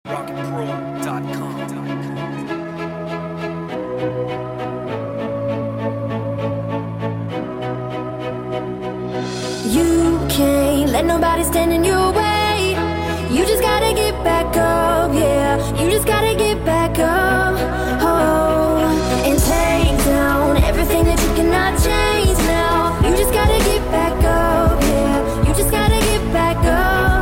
You can't let nobody stand in your way. You just gotta get back up, yeah. You just gotta get back up, oh, and take down everything that you cannot change now. You just gotta get back up, yeah. You just gotta get back up,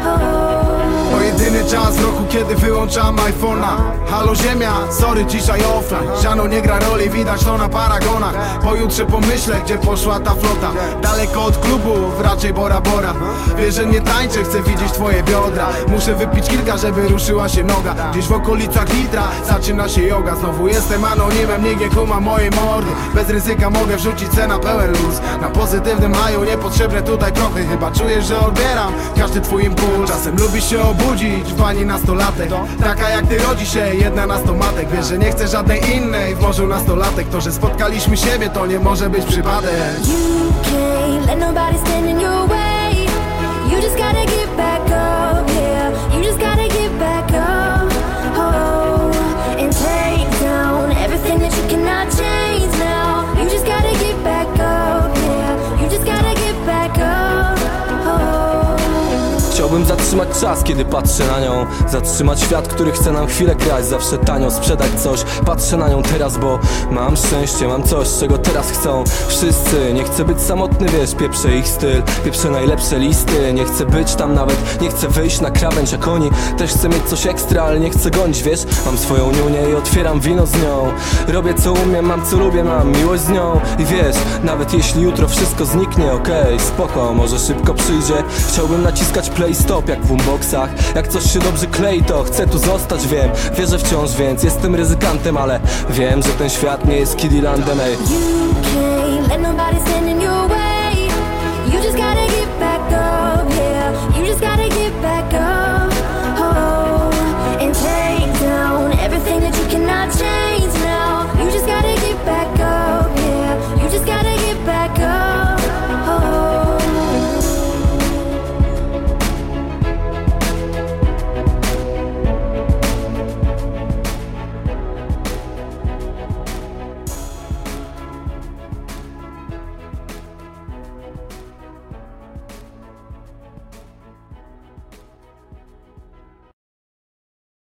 oh. To jedyny czas roku, kiedy wyłączam iPhone'a. Halo ziemia, sorry, dzisiaj offline. Siano nie gra roli, widać to na paragonach. Pojutrze pomyślę, gdzie poszła ta flota. Daleko od klubów, raczej Bora Bora. Wiesz, że nie tańczę, chcę widzieć twoje biodra. Muszę wypić kilka, żeby ruszyła się noga. Gdzieś w okolicach litra zaczyna się joga. Znowu jestem anonimem, nikt nie kuma mojej mordy. Bez ryzyka mogę wrzucić cena pełen luz. Na pozytywnym haju niepotrzebne tutaj prochy. Chyba czujesz, że odbieram każdy twój impuls. Czasem lubisz się obudzić w pani nastolatek. Taka jak ty rodzi się jedna na stomatek. Wiesz, że nie chcę żadnej innej w morzu nastolatek. To, że spotkaliśmy siebie, to nie może być przypadek. You can't let nobody stand in your way. You just gotta get back up, yeah. You just gotta get back up, oh, and take down everything that you cannot change now. You just gotta get back up, yeah. You just gotta get back up, oh. Chciałbym zatrzymać czas, kiedy patrzę na nią. Zatrzymać świat, który chce nam chwilę kraść. Zawsze tanio sprzedać coś. Patrzę na nią teraz, bo mam szczęście. Mam coś, czego teraz chcą wszyscy. Nie chcę być samotny, wiesz, pieprzę ich styl. Pieprzę najlepsze listy. Nie chcę być tam nawet, nie chcę wyjść na krawędź jak oni. Też chcę mieć coś ekstra, ale nie chcę gonić, wiesz. Mam swoją niunię i otwieram wino z nią. Robię co umiem, mam co lubię, mam miłość z nią. I wiesz, nawet jeśli jutro wszystko zniknie, okej, spoko, może szybko przyjdzie. Chciałbym naciskać play stop jak w boomboxach. Jak coś się dobrze klei, to chcę tu zostać, wiem. Wierzę wciąż, więc jestem ryzykantem, ale wiem, że ten świat nie jest Kiddielandem, ej. You can't let nobody stand in your way. You just gotta